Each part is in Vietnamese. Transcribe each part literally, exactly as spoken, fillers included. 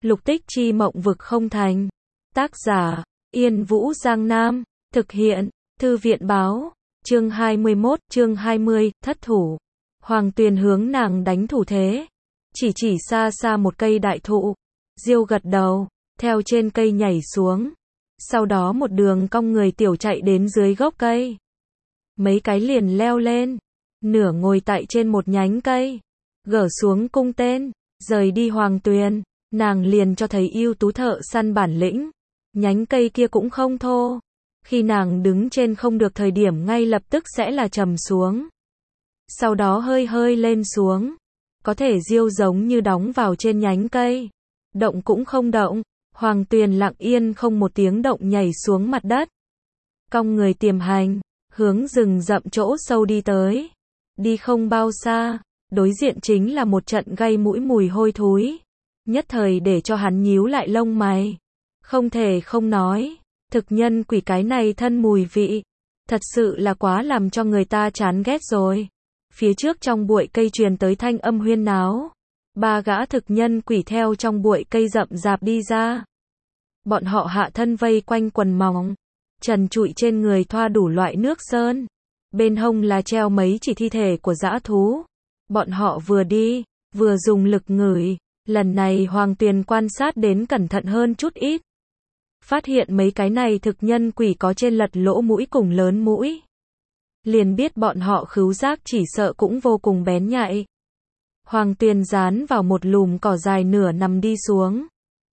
Lục tích chi mộng vực không thành. Tác giả, Yên Vũ Giang Nam. Thực hiện, Thư viện báo. Chương hai mươi mốt, chương hai mươi, thất thủ. Hoàng Tuyền hướng nàng đánh thủ thế. Chỉ chỉ xa xa một cây đại thụ. Diêu gật đầu, theo trên cây nhảy xuống. Sau đó một đường cong người tiểu chạy đến dưới gốc cây. Mấy cái liền leo lên. Nửa ngồi tại trên một nhánh cây. Gỡ xuống cung tên. Rời đi Hoàng Tuyền. Nàng liền cho thấy ưu tú thợ săn bản lĩnh. Nhánh cây kia cũng không thô. Khi nàng đứng trên không được thời điểm ngay lập tức sẽ là trầm xuống. Sau đó hơi hơi lên xuống. Có thể diêu giống như đóng vào trên nhánh cây. Động cũng không động. Hoàng Tuyền lặng yên không một tiếng động nhảy xuống mặt đất. Cong người tiềm hành. Hướng rừng rậm chỗ sâu đi tới. Đi không bao xa. Đối diện chính là một trận gây mũi mùi hôi thối. Nhất thời để cho hắn nhíu lại lông mày. Không thể không nói. Thực nhân quỷ cái này thân mùi vị. Thật sự là quá làm cho người ta chán ghét rồi. Phía trước trong bụi cây truyền tới thanh âm huyên náo. Ba gã thực nhân quỷ theo trong bụi cây rậm rạp đi ra. Bọn họ hạ thân vây quanh quần mỏng. Trần trụi trên người thoa đủ loại nước sơn. Bên hông là treo mấy chỉ thi thể của dã thú. Bọn họ vừa đi, vừa dùng lực ngửi. Lần này Hoàng Tuyền quan sát đến cẩn thận hơn chút ít. Phát hiện mấy cái này thực nhân quỷ có trên lật lỗ mũi cùng lớn mũi. Liền biết bọn họ khứu giác chỉ sợ cũng vô cùng bén nhạy. Hoàng Tuyền dán vào một lùm cỏ dài nửa nằm đi xuống.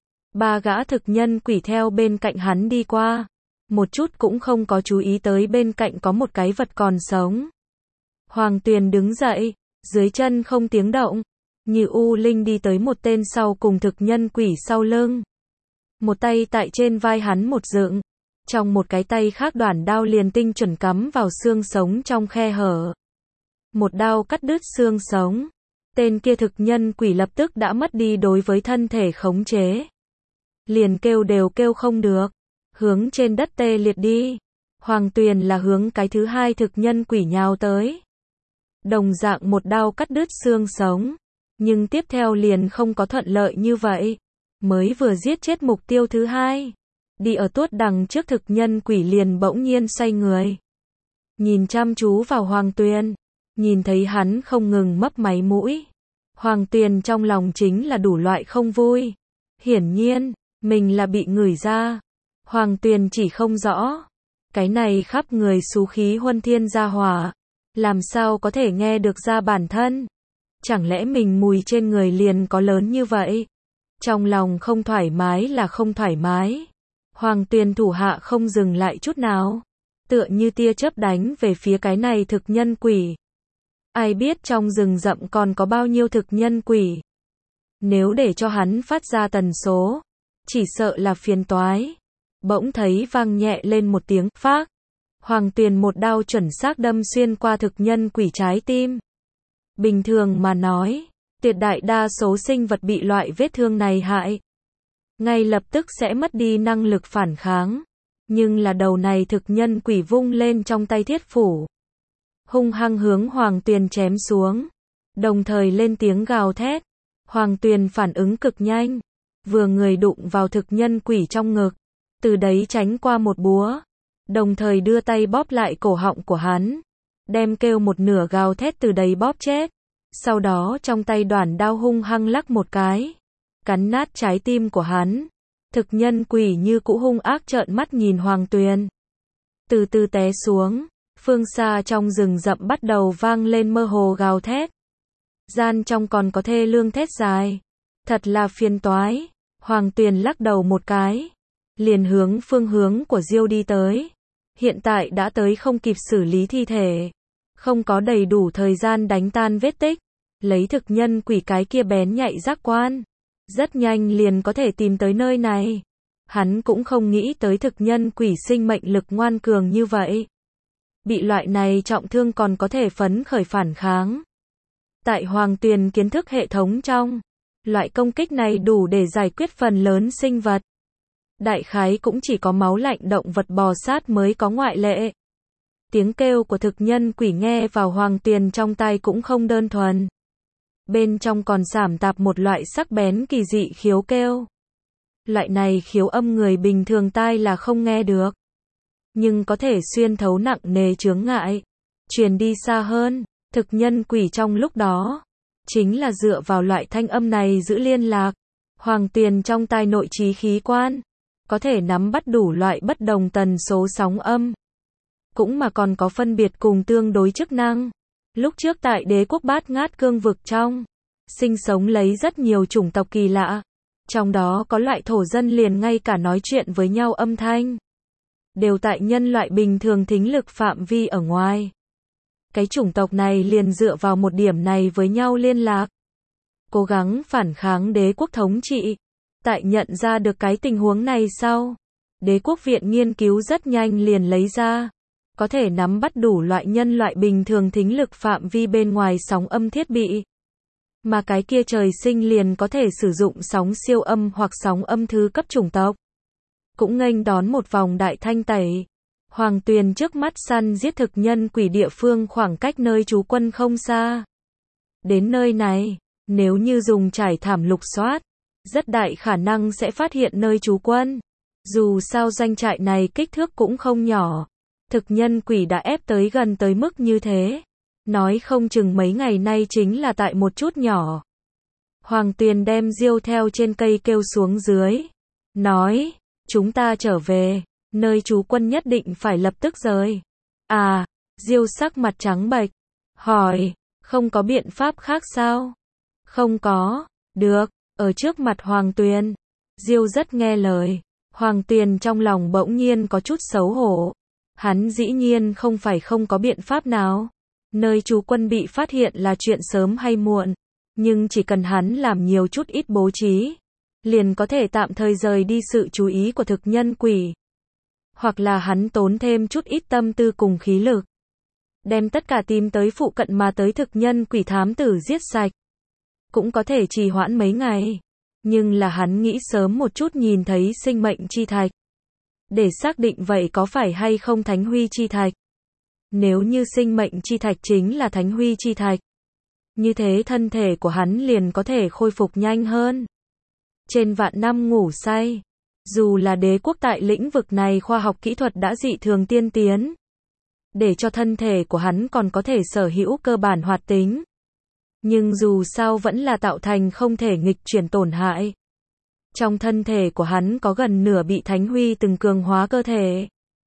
Ba gã thực nhân quỷ theo bên cạnh hắn đi qua. Một chút cũng không có chú ý tới bên cạnh có một cái vật còn sống. Hoàng Tuyền đứng dậy, dưới chân không tiếng động. Như u linh đi tới một tên sau cùng thực nhân quỷ sau lưng. Một tay tại trên vai hắn một dựng. Trong một cái tay khác đoản đao liền tinh chuẩn cắm vào xương sống trong khe hở. Một đao cắt đứt xương sống. Tên kia thực nhân quỷ lập tức đã mất đi đối với thân thể khống chế. Liền kêu đều kêu không được. Hướng trên đất tê liệt đi. Hoàng Tuyền là hướng cái thứ hai thực nhân quỷ nhào tới. Đồng dạng một đao cắt đứt xương sống. Nhưng tiếp theo liền không có thuận lợi như vậy. Mới vừa giết chết mục tiêu thứ hai. Đi ở tuốt đằng trước thực nhân quỷ liền bỗng nhiên xoay người. Nhìn chăm chú vào Hoàng Tuyền. Nhìn thấy hắn không ngừng mấp máy mũi. Hoàng Tuyền trong lòng chính là đủ loại không vui. Hiển nhiên, mình là bị ngửi ra. Hoàng Tuyền chỉ không rõ. Cái này khắp người xú khí huân thiên gia hỏa. Làm sao có thể nghe được ra bản thân. Chẳng lẽ mình mùi trên người liền có lớn như vậy? Trong lòng không thoải mái là không thoải mái. Hoàng Tuyền thủ hạ không dừng lại chút nào. Tựa như tia chớp đánh về phía cái này thực nhân quỷ. Ai biết trong rừng rậm còn có bao nhiêu thực nhân quỷ. Nếu để cho hắn phát ra tần số, chỉ sợ là phiền toái. Bỗng thấy vang nhẹ lên một tiếng phác. Hoàng Tuyền một đao chuẩn xác đâm xuyên qua thực nhân quỷ trái tim. Bình thường mà nói, tuyệt đại đa số sinh vật bị loại vết thương này hại. Ngay lập tức sẽ mất đi năng lực phản kháng. Nhưng là đầu này thực nhân quỷ vung lên trong tay thiết phủ. Hung hăng hướng Hoàng Tuyền chém xuống. Đồng thời lên tiếng gào thét. Hoàng Tuyền phản ứng cực nhanh. Vừa người đụng vào thực nhân quỷ trong ngực. Từ đấy tránh qua một búa. Đồng thời đưa tay bóp lại cổ họng của hắn. Đem kêu một nửa gào thét từ đấy bóp chết. Sau đó trong tay đoản đao hung hăng lắc một cái. Cắn nát trái tim của hắn. Thực nhân quỷ như cũ hung ác trợn mắt nhìn Hoàng Tuyền. Từ từ té xuống. Phương xa trong rừng rậm bắt đầu vang lên mơ hồ gào thét. Gian trong còn có thê lương thét dài. Thật là phiền toái. Hoàng Tuyền lắc đầu một cái. Liền hướng phương hướng của Diêu đi tới. Hiện tại đã tới không kịp xử lý thi thể. Không có đầy đủ thời gian đánh tan vết tích. Lấy thực nhân quỷ cái kia bén nhạy giác quan. Rất nhanh liền có thể tìm tới nơi này. Hắn cũng không nghĩ tới thực nhân quỷ sinh mệnh lực ngoan cường như vậy. Bị loại này trọng thương còn có thể phấn khởi phản kháng. Tại Hoàng Tuyền kiến thức hệ thống trong, loại công kích này đủ để giải quyết phần lớn sinh vật. Đại khái cũng chỉ có máu lạnh động vật bò sát mới có ngoại lệ. Tiếng kêu của thực nhân quỷ nghe vào Hoàng Tuyền trong tai cũng không đơn thuần. Bên trong còn sảm tạp một loại sắc bén kỳ dị khiếu kêu. Loại này khiếu âm người bình thường tai là không nghe được. Nhưng có thể xuyên thấu nặng nề chướng ngại, truyền đi xa hơn. Thực nhân quỷ trong lúc đó, chính là dựa vào loại thanh âm này giữ liên lạc. Hoàng tuyền trong tai nội trí khí quan, có thể nắm bắt đủ loại bất đồng tần số sóng âm. Cũng mà còn có phân biệt cùng tương đối chức năng. Lúc trước tại đế quốc Bát Ngát cương vực trong, sinh sống lấy rất nhiều chủng tộc kỳ lạ. Trong đó có loại thổ dân liền ngay cả nói chuyện với nhau âm thanh đều tại nhân loại bình thường thính lực phạm vi ở ngoài. Cái chủng tộc này liền dựa vào một điểm này với nhau liên lạc, cố gắng phản kháng đế quốc thống trị. Tại nhận ra được cái tình huống này sau, đế quốc viện nghiên cứu rất nhanh liền lấy ra, có thể nắm bắt đủ loại nhân loại bình thường thính lực phạm vi bên ngoài sóng âm thiết bị. Mà cái kia trời sinh liền có thể sử dụng sóng siêu âm hoặc sóng âm thứ cấp chủng tộc. Cũng nghênh đón một vòng đại thanh tẩy. Hoàng tuyền trước mắt săn giết thực nhân quỷ địa phương khoảng cách nơi trú quân không xa. Đến nơi này, nếu như dùng trải thảm lục soát, rất đại khả năng sẽ phát hiện nơi trú quân. Dù sao doanh trại này kích thước cũng không nhỏ. Thực nhân quỷ đã ép tới gần tới mức như thế. Nói không chừng mấy ngày nay chính là tại một chút nhỏ. Hoàng tuyền đem diêu theo trên cây kêu xuống dưới. Nói, chúng ta trở về, nơi trú quân nhất định phải lập tức rời. À, diêu sắc mặt trắng bệch. Hỏi, không có biện pháp khác sao? Không có, được, ở trước mặt Hoàng tuyền. Diêu rất nghe lời. Hoàng tuyền trong lòng bỗng nhiên có chút xấu hổ. Hắn dĩ nhiên không phải không có biện pháp nào. Nơi trú quân bị phát hiện là chuyện sớm hay muộn, nhưng chỉ cần hắn làm nhiều chút ít bố trí, liền có thể tạm thời rời đi sự chú ý của thực nhân quỷ. Hoặc là hắn tốn thêm chút ít tâm tư cùng khí lực, đem tất cả tìm tới phụ cận mà tới thực nhân quỷ thám tử giết sạch. Cũng có thể trì hoãn mấy ngày, nhưng là hắn nghĩ sớm một chút nhìn thấy sinh mệnh chi thạch, để xác định vậy có phải hay không thánh huy chi thạch. Nếu như sinh mệnh chi thạch chính là thánh huy chi thạch, như thế thân thể của hắn liền có thể khôi phục nhanh hơn. Trên vạn năm ngủ say, dù là đế quốc tại lĩnh vực này khoa học kỹ thuật đã dị thường tiên tiến, để cho thân thể của hắn còn có thể sở hữu cơ bản hoạt tính. Nhưng dù sao vẫn là tạo thành không thể nghịch chuyển tổn hại. Trong thân thể của hắn có gần nửa bị thánh huy từng cường hóa cơ thể.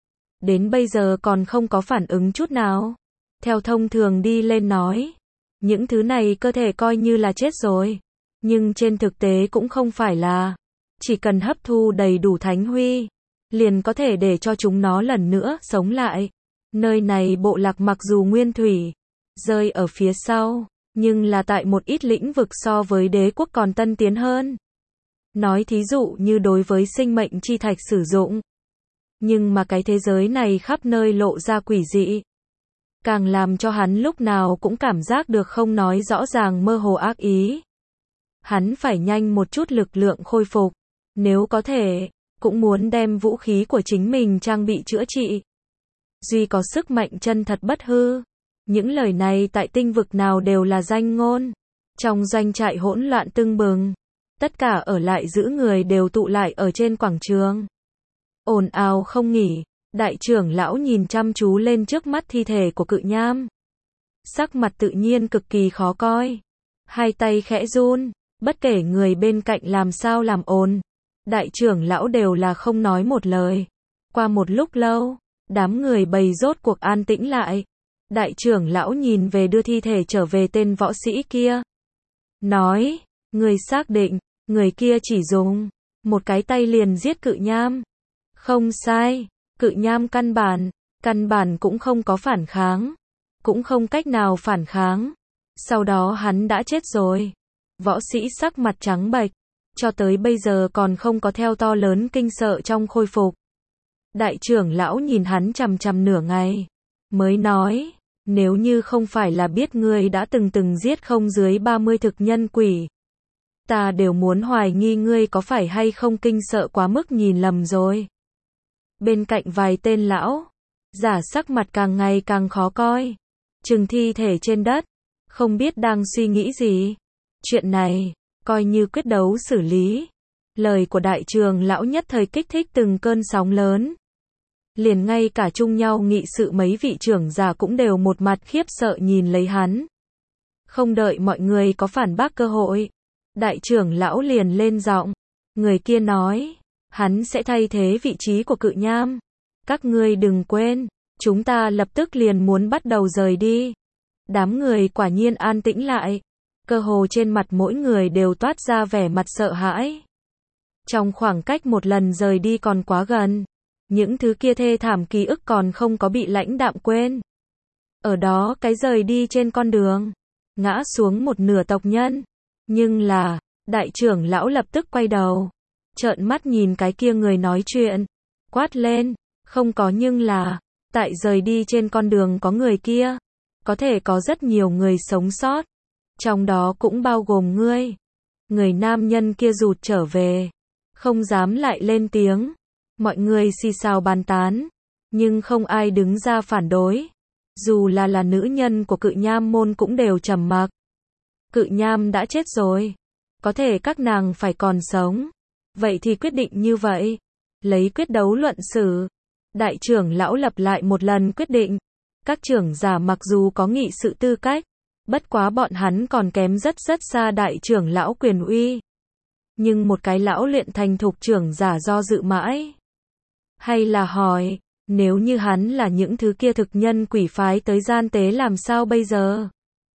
Đến bây giờ còn không có phản ứng chút nào. Theo thông thường đi lên nói, những thứ này cơ thể coi như là chết rồi. Nhưng trên thực tế cũng không phải là. Chỉ cần hấp thu đầy đủ thánh huy, liền có thể để cho chúng nó lần nữa sống lại. Nơi này bộ lạc mặc dù nguyên thủy, rơi ở phía sau, nhưng là tại một ít lĩnh vực so với đế quốc còn tân tiến hơn. Nói thí dụ như đối với sinh mệnh chi thạch sử dụng. Nhưng mà cái thế giới này khắp nơi lộ ra quỷ dị. Càng làm cho hắn lúc nào cũng cảm giác được không nói rõ ràng mơ hồ ác ý. Hắn phải nhanh một chút lực lượng khôi phục. Nếu có thể, cũng muốn đem vũ khí của chính mình trang bị chữa trị. Duy có sức mạnh chân thật bất hư. Những lời này tại tinh vực nào đều là danh ngôn. Trong doanh trại hỗn loạn tưng bừng. Tất cả ở lại giữ người đều tụ lại ở trên quảng trường. Ồn ào không nghỉ, đại trưởng lão nhìn chăm chú lên trước mắt thi thể của cự nham. Sắc mặt tự nhiên cực kỳ khó coi. Hai tay khẽ run, bất kể người bên cạnh làm sao làm ồn. Đại trưởng lão đều là không nói một lời. Qua một lúc lâu, đám người bầy rốt cuộc an tĩnh lại. Đại trưởng lão nhìn về đưa thi thể trở về tên võ sĩ kia. Nói, người xác định, người kia chỉ dùng một cái tay liền giết cự nham. Không sai, cự nham căn bản, căn bản cũng không có phản kháng. Cũng không cách nào phản kháng. Sau đó hắn đã chết rồi. Võ sĩ sắc mặt trắng bệch, cho tới bây giờ còn không có theo to lớn kinh sợ trong khôi phục. Đại trưởng lão nhìn hắn chằm chằm nửa ngày, mới nói, nếu như không phải là biết ngươi đã từng từng giết không dưới ba mươi thực nhân quỷ, ta đều muốn hoài nghi ngươi có phải hay không kinh sợ quá mức nhìn lầm rồi. Bên cạnh vài tên lão giả sắc mặt càng ngày càng khó coi, chừng thi thể trên đất, không biết đang suy nghĩ gì. Chuyện này coi như quyết đấu xử lý, Lời của đại trưởng lão nhất thời kích thích từng cơn sóng lớn. Liền ngay cả chung nhau nghị sự mấy vị trưởng giả cũng đều một mặt khiếp sợ nhìn lấy hắn. Không đợi mọi người có phản bác cơ hội, đại trưởng lão liền lên giọng. Người kia nói, hắn sẽ thay thế vị trí của Cự Nham. Các ngươi đừng quên, chúng ta lập tức liền muốn bắt đầu rời đi. Đám người quả nhiên an tĩnh lại. Cơ hồ trên mặt mỗi người đều toát ra vẻ mặt sợ hãi. Trong khoảng cách một lần rời đi còn quá gần. Những thứ kia thê thảm ký ức còn không có bị lãnh đạm quên. Ở đó cái rời đi trên con đường, ngã xuống một nửa tộc nhân. Nhưng là, đại trưởng lão lập tức quay đầu, trợn mắt nhìn cái kia người nói chuyện, quát lên, không có nhưng là, tại rời đi trên con đường có người kia, có thể có rất nhiều người sống sót, trong đó cũng bao gồm ngươi. Người nam nhân kia rụt trở về, không dám lại lên tiếng. Mọi người xì xào bàn tán, nhưng không ai đứng ra phản đối. Dù là là nữ nhân của Cự Nham môn cũng đều trầm mặc. Cự Nham đã chết rồi, có thể các nàng phải còn sống. Vậy thì quyết định như vậy. Lấy quyết đấu luận xử. Đại trưởng lão lặp lại một lần quyết định. Các trưởng giả mặc dù có nghị sự tư cách, bất quá bọn hắn còn kém rất rất xa đại trưởng lão quyền uy. Nhưng một cái lão luyện thành thục trưởng giả do dự mãi. Hay là hỏi, nếu như hắn là những thứ kia thực nhân quỷ phái tới gian tế làm sao bây giờ?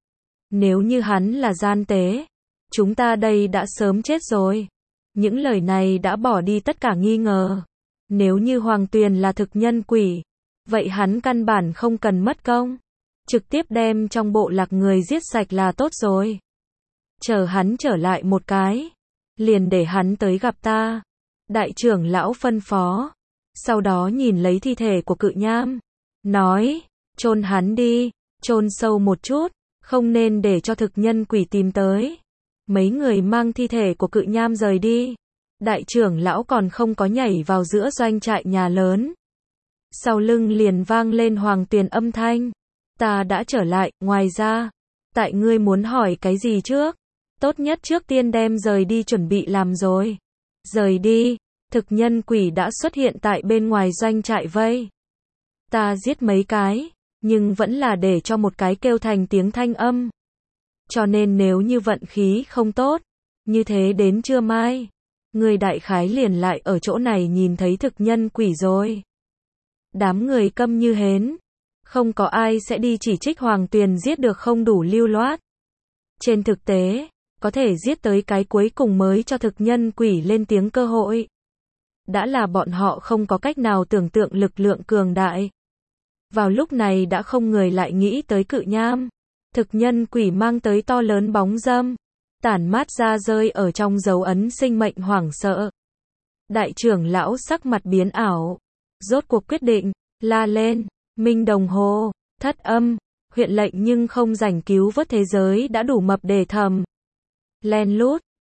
Nếu như hắn là gian tế, chúng ta đây đã sớm chết rồi. Những lời này đã bỏ đi tất cả nghi ngờ. Nếu như Hoàng Tuyền là thực nhân quỷ, vậy hắn căn bản không cần mất công. Trực tiếp đem trong bộ lạc người giết sạch là tốt rồi. Chờ hắn trở lại một cái, liền để hắn tới gặp ta. Đại trưởng lão phân phó. Sau đó nhìn lấy thi thể của Cự Nham, nói, chôn hắn đi, chôn sâu một chút, không nên để cho thực nhân quỷ tìm tới. Mấy người mang thi thể của Cự Nham rời đi. Đại trưởng lão còn không có nhảy vào giữa doanh trại nhà lớn. Sau lưng liền vang lên Hoàng Tuyền âm thanh. Ta đã trở lại, ngoài ra, tại ngươi muốn hỏi cái gì trước? Tốt nhất trước tiên đem rời đi chuẩn bị làm rồi. Rời đi. Thực nhân quỷ đã xuất hiện tại bên ngoài doanh trại vây. Ta giết mấy cái, nhưng vẫn là để cho một cái kêu thành tiếng thanh âm. Cho nên nếu như vận khí không tốt, như thế đến trưa mai, người đại khái liền lại ở chỗ này nhìn thấy thực nhân quỷ rồi. Đám người câm như hến, không có ai sẽ đi chỉ trích Hoàng Tuyền giết được không đủ lưu loát. Trên thực tế, có thể giết tới cái cuối cùng mới cho thực nhân quỷ lên tiếng cơ hội. Đã là bọn họ không có cách nào tưởng tượng lực lượng cường đại. Vào lúc này đã không người lại nghĩ tới Cự Nham. Thực nhân quỷ mang tới to lớn bóng dâm, tản mát ra rơi ở trong dấu ấn sinh mệnh hoảng sợ. Đại trưởng lão sắc mặt biến ảo, rốt cuộc quyết định, la lên, minh đồng hồ, thất âm, huyện lệnh nhưng không rảnh cứu vớt thế giới đã đủ mập để thầm. Len lút,